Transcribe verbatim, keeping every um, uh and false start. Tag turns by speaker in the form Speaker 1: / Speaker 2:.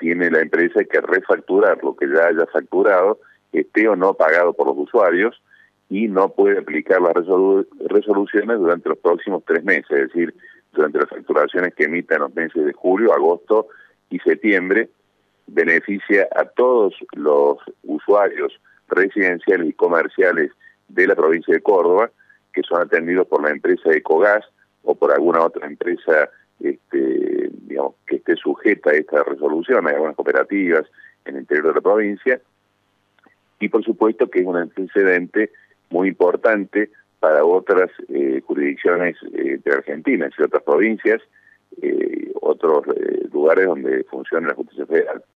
Speaker 1: tiene la empresa que refacturar lo que ya haya facturado, esté o no pagado por los usuarios, y no puede aplicar las resolu resoluciones durante los próximos tres meses, es decir, durante las facturaciones que emita en los meses de julio, agosto y septiembre. Beneficia a todos los usuarios residenciales y comerciales de la provincia de Córdoba, que son atendidos por la empresa Ecogas o por alguna otra empresa este, digamos, que esté sujeta a esta resolución. Hay algunas cooperativas en el interior de la provincia, y por supuesto que es un antecedente muy importante para otras eh, jurisdicciones eh, de Argentina, y otras provincias, eh, otros eh, lugares donde funciona la justicia federal.